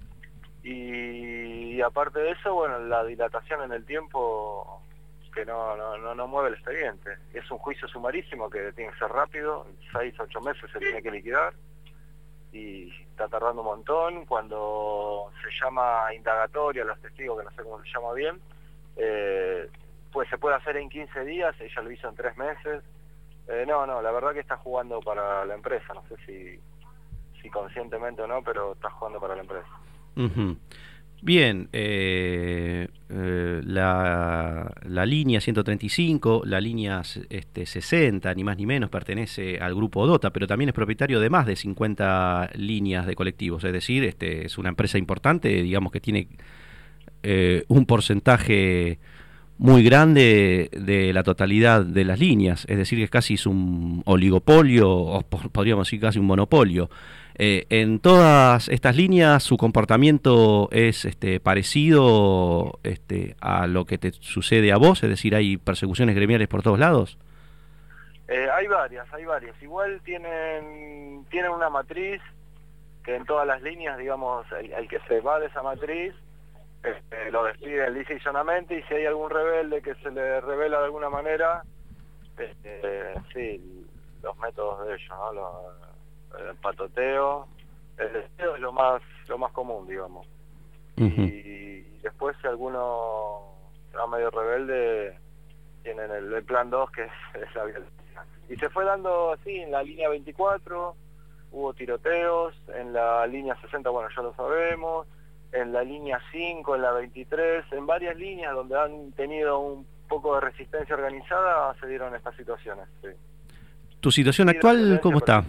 y, y aparte de eso, bueno, la dilatación en el tiempo que no, no, no, no mueve el expediente. Es un juicio sumarísimo que tiene que ser rápido, seis, ocho meses se tiene que liquidar y está tardando un montón. Cuando se llama indagatoria, los testigos, que no sé cómo se llama bien, eh, pues se puede hacer en quince días, ella lo hizo en tres meses. Eh, no, no, la verdad que está jugando para la empresa, no sé si, si conscientemente o no, pero estás jugando para la empresa. Uh-huh. Bien, eh, eh, la, la línea ciento treinta y cinco, la línea este, sesenta, ni más ni menos, pertenece al grupo DOTA, pero también es propietario de más de cincuenta líneas de colectivos, es decir, este, es una empresa importante, digamos que tiene eh, un porcentaje muy grande de la totalidad de las líneas, es decir, que casi es un oligopolio, o podríamos decir casi un monopolio. Eh, en todas estas líneas su comportamiento es este, parecido este, a lo que te sucede a vos, es decir, hay persecuciones gremiales por todos lados. Eh, hay varias, hay varias. Igual tienen tienen una matriz que en todas las líneas, digamos, el, el que se va de esa matriz este, lo despide lisa y llanamente, y si hay algún rebelde que se le revela de alguna manera, este, sí, los métodos de ellos, ¿no? Los, el patoteo, el deseo es lo más lo más común, digamos. Uh-huh. Y después si alguno va medio rebelde, tienen el, el plan dos, que es, es la violencia. Y se fue dando así, en la línea veinticuatro hubo tiroteos, en la línea sesenta, bueno, ya lo sabemos, en la línea cinco, en la veintitrés, en varias líneas donde han tenido un poco de resistencia organizada, se dieron estas situaciones, sí. ¿Tu situación actual cómo está?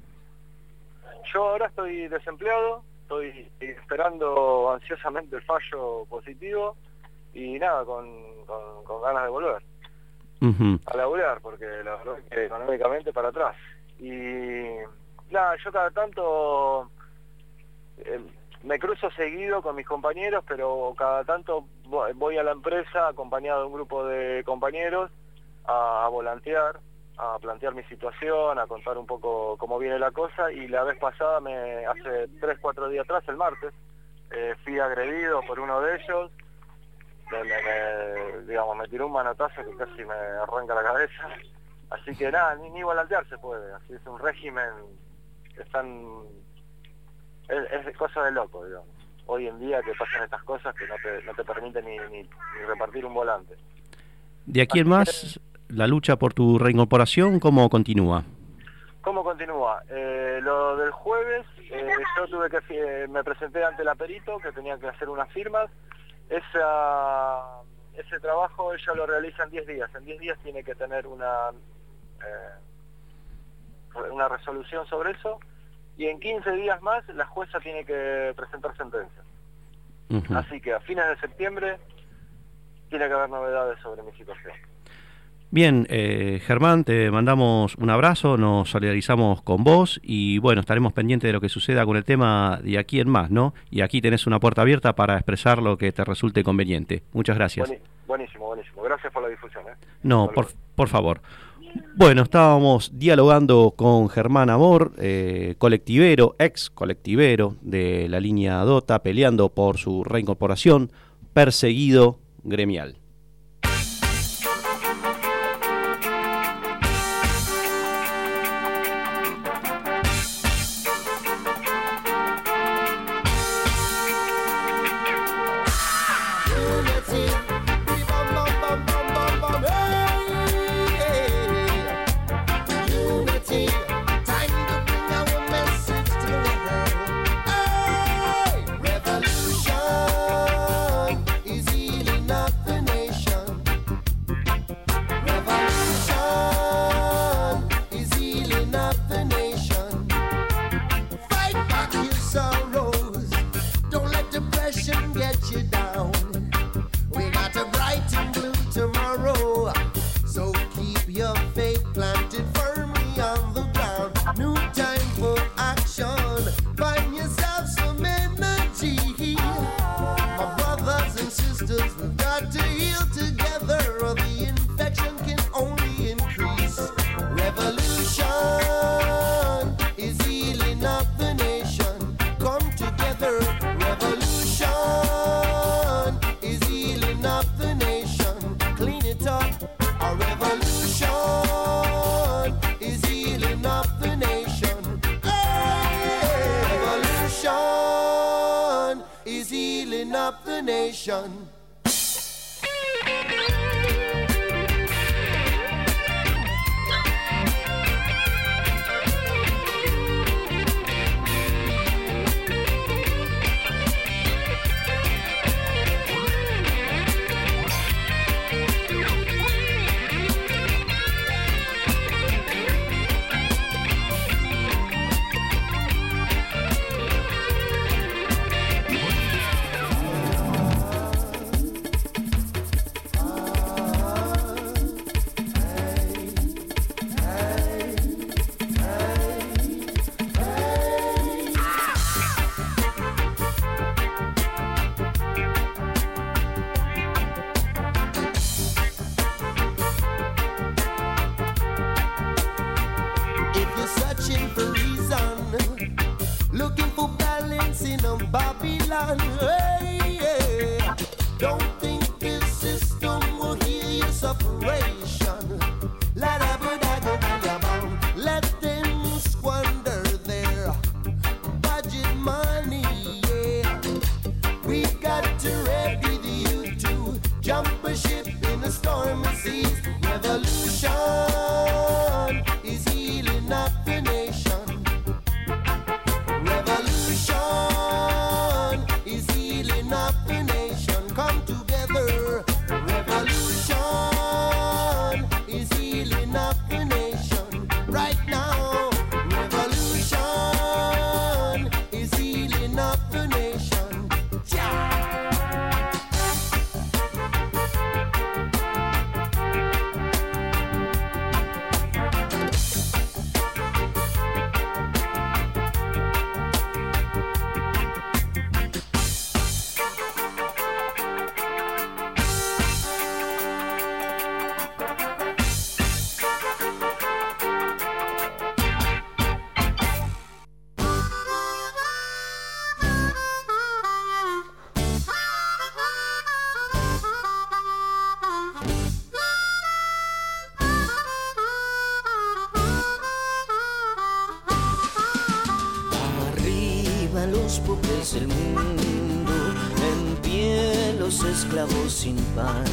Yo ahora estoy desempleado, estoy esperando ansiosamente el fallo positivo y nada, con, con, con ganas de volver uh-huh. a laburar, porque la verdad es que económicamente para atrás. Y nada, yo cada tanto eh, me cruzo seguido con mis compañeros, pero cada tanto voy a la empresa acompañado de un grupo de compañeros a, a volantear, a plantear mi situación, a contar un poco cómo viene la cosa. Y la vez pasada, me hace tres, cuatro días atrás, el martes, eh, fui agredido por uno de ellos, me, me, digamos, me tiró un manotazo que casi me arranca la cabeza, así que nada, ni, ni volantear se puede, así es un régimen que están, es, es cosa de loco, digamos, hoy en día que pasan estas cosas que no te, no te permiten ni, ni, ni repartir un volante. De aquí en más... ¿La lucha por tu reincorporación cómo continúa? ¿Cómo continúa? Eh, lo del jueves, eh, yo tuve que, eh, me presenté ante la perito, que tenía que hacer unas firmas. Esa, ese trabajo ella lo realiza en diez días. En diez días tiene que tener una, eh, una resolución sobre eso. Y en quince días más la jueza tiene que presentar sentencia. Uh-huh. Así que a fines de septiembre tiene que haber novedades sobre mi situación. Bien, eh, Germán, te mandamos un abrazo, nos solidarizamos con vos y bueno, estaremos pendientes de lo que suceda con el tema de aquí en más, ¿no? Y aquí tenés una puerta abierta para expresar lo que te resulte conveniente. Muchas gracias. Buenísimo, buenísimo. Gracias por la difusión, ¿eh? No, por, por favor. Bueno, estábamos dialogando con Germán Amor, eh, colectivero, ex colectivero de la línea DOTA, peleando por su reincorporación, perseguido gremial. revolution. Hey, yeah. Don't think this system will heal your separation. Let Let them squander their budget money, yeah. We got to ready the youth to jump a ship in the stormy seas. Revolution is healing up the nation. Revolution is healing up the nation. Come together. Revolution is healing up the nation. Right now, revolution is healing up the nation. Yeah. Arriba los pobres del mundo, en pie los esclavos sin pan.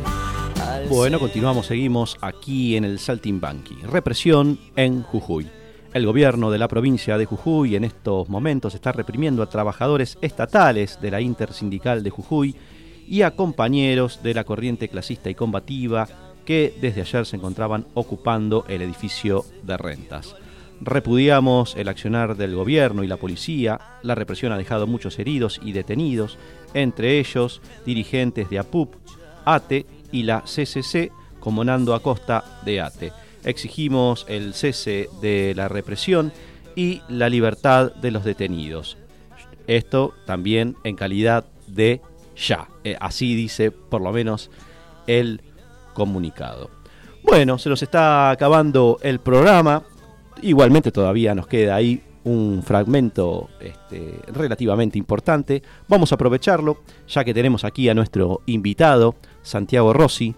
Al Bueno, continuamos, seguimos aquí en el Saltimbanqui. Represión en Jujuy. El gobierno de la provincia de Jujuy en estos momentos está reprimiendo a trabajadores estatales de la Intersindical de Jujuy y a compañeros de la corriente clasista y combativa que desde ayer se encontraban ocupando el edificio de rentas. Repudiamos el accionar del gobierno y la policía. La represión ha dejado muchos heridos y detenidos, entre ellos dirigentes de APUP, ATE y la C C C, como Nando Acosta de ATE. Exigimos el cese de la represión y la libertad de los detenidos. Esto también en calidad de ya. Eh, así dice por lo menos el comunicado. Bueno, se nos está acabando el programa. Igualmente todavía nos queda ahí un fragmento este, relativamente importante. Vamos a aprovecharlo, ya que tenemos aquí a nuestro invitado, Santiago Rossi.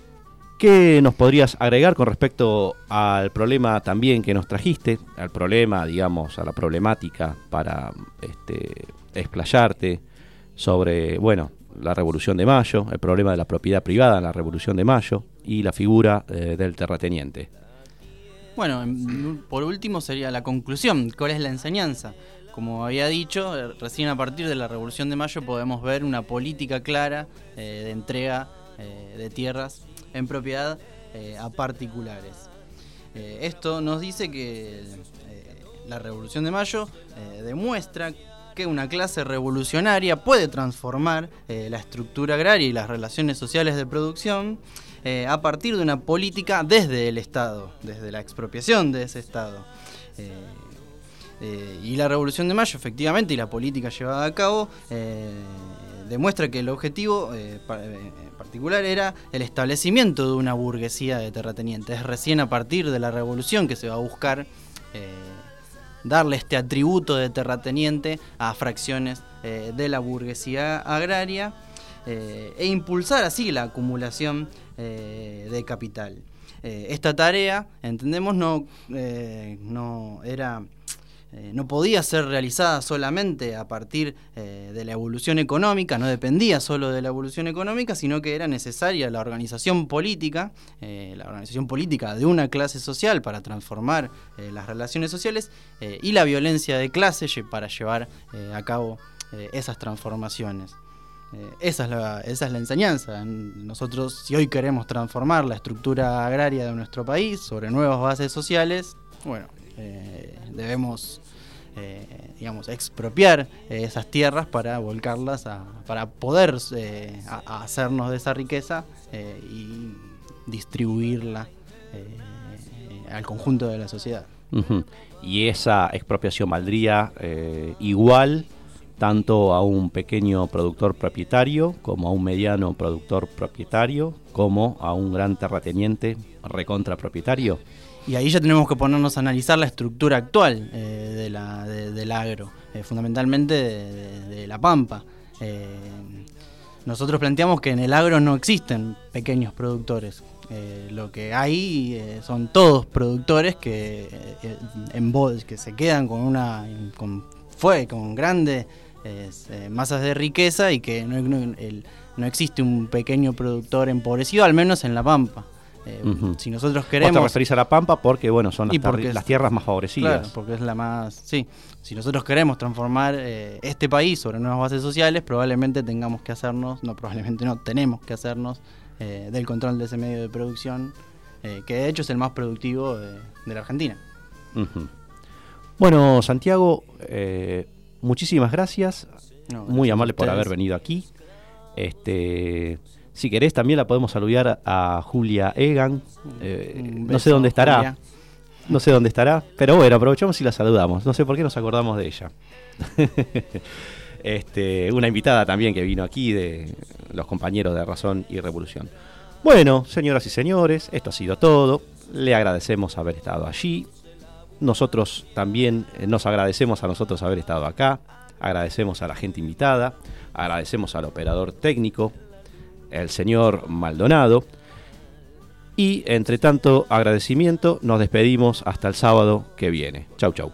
¿Qué nos podrías agregar con respecto al problema también que nos trajiste? Al problema, digamos, a la problemática para este, explayarte sobre, bueno, la Revolución de Mayo, el problema de la propiedad privada en la Revolución de Mayo y la figura eh, del terrateniente. Bueno, por último sería la conclusión. ¿Cuál es la enseñanza? Como había dicho, recién a partir de la Revolución de Mayo podemos ver una política clara eh, de entrega eh, de tierras en propiedad eh, a particulares. Eh, esto nos dice que eh, la Revolución de Mayo eh, demuestra que una clase revolucionaria puede transformar eh, la estructura agraria y las relaciones sociales de producción eh, a partir de una política desde el Estado, desde la expropiación de ese Estado. Eh, eh, y la Revolución de Mayo, efectivamente, y la política llevada a cabo, eh, demuestra que el objetivo eh, pa- eh, particular era el establecimiento de una burguesía de terratenientes. Es recién a partir de la Revolución que se va a buscar eh, darle este atributo de terrateniente a fracciones eh, de la burguesía agraria eh, e impulsar así la acumulación eh, de capital. Eh, esta tarea, entendemos, no, eh, no era... Eh, no podía ser realizada solamente a partir eh, de la evolución económica, no dependía solo de la evolución económica, sino que era necesaria la organización política, eh, la organización política de una clase social para transformar eh, las relaciones sociales eh, y la violencia de clase para llevar eh, a cabo eh, esas transformaciones. Eh, esa, es la, esa es la enseñanza. Nosotros, si hoy queremos transformar la estructura agraria de nuestro país sobre nuevas bases sociales, bueno, Eh, debemos eh, digamos expropiar eh, esas tierras para volcarlas a, para poder eh, a, a hacernos de esa riqueza eh, y distribuirla eh, al conjunto de la sociedad. Uh-huh. Y esa expropiación valdría eh, igual tanto a un pequeño productor propietario como a un mediano productor propietario como a un gran terrateniente recontra propietario. Y ahí ya tenemos que ponernos a analizar la estructura actual eh, de la, de, del agro, eh, fundamentalmente de, de, de la pampa. Eh, nosotros planteamos que en el agro no existen pequeños productores. Eh, lo que hay eh, son todos productores que, eh, en bod- que se quedan con una con, fue, con grandes eh, masas de riqueza y que no, no, el, no existe un pequeño productor empobrecido, al menos en La Pampa. Eh, Uh-huh. Si nosotros queremos... Vos te referís a La Pampa porque, bueno, son las, Y porque tarri- es- las tierras más favorecidas. Claro, porque es la más... Sí, si nosotros queremos transformar eh, este país sobre nuevas bases sociales, probablemente tengamos que hacernos, no, probablemente no, tenemos que hacernos eh, del control de ese medio de producción, eh, que de hecho es el más productivo de, de la Argentina. Uh-huh. Bueno, Santiago, eh, muchísimas gracias. No, Muy gracias amable a por ustedes. haber venido aquí. Este, si querés, también la podemos saludar a Julia Egan. Eh, Un no sé beso, dónde estará. Julia. No sé dónde estará, pero bueno, aprovechamos y la saludamos. No sé por qué nos acordamos de ella. este, una invitada también que vino aquí de los compañeros de Razón y Revolución. Bueno, señoras y señores, esto ha sido todo. Le agradecemos haber estado allí. Nosotros también eh, nos agradecemos a nosotros haber estado acá. Agradecemos a la gente invitada. Agradecemos al operador técnico, el señor Maldonado. Y entre tanto agradecimiento, nos despedimos hasta el sábado que viene. Chau, chau.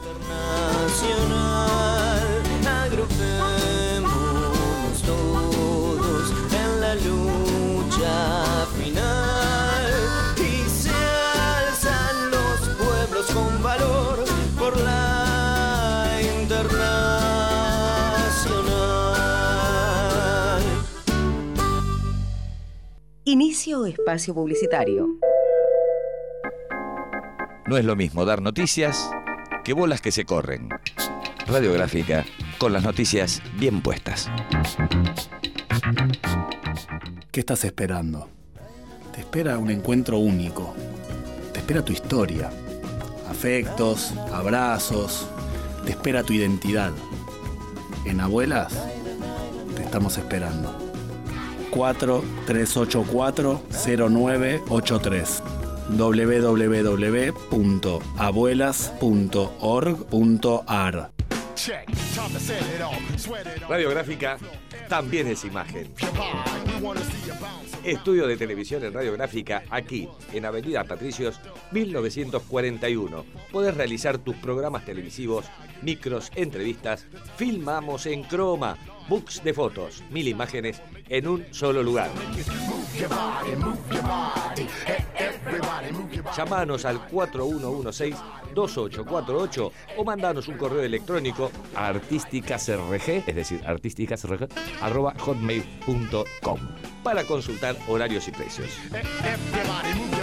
Agrupémonos todos en la lucha final y se alzan los pueblos con valor por la internacional. Inicio espacio publicitario. No es lo mismo dar noticias que bolas que se corren. Radiográfica, con las noticias bien puestas. ¿Qué estás esperando? Te espera un encuentro único. Te espera tu historia. Afectos, abrazos. Te espera tu identidad. En Abuelas te estamos esperando. cuatro tres ocho cuatro cero nueve ocho tres doble u doble u doble u punto abuelas punto org punto a r. Radiográfica también es imagen. Estudio de televisión en Radiográfica aquí, en Avenida Patricios mil novecientos cuarenta y uno. Podés realizar tus programas televisivos, micros, entrevistas, filmamos en croma, books de fotos, mil imágenes en un solo lugar. Llamanos al cuatro uno uno seis dos ocho cuatro ocho o mandanos un correo electrónico a artísticasrg, es decir, artísticasrg, arroba hotmail punto com para consultar horarios y precios. Everybody move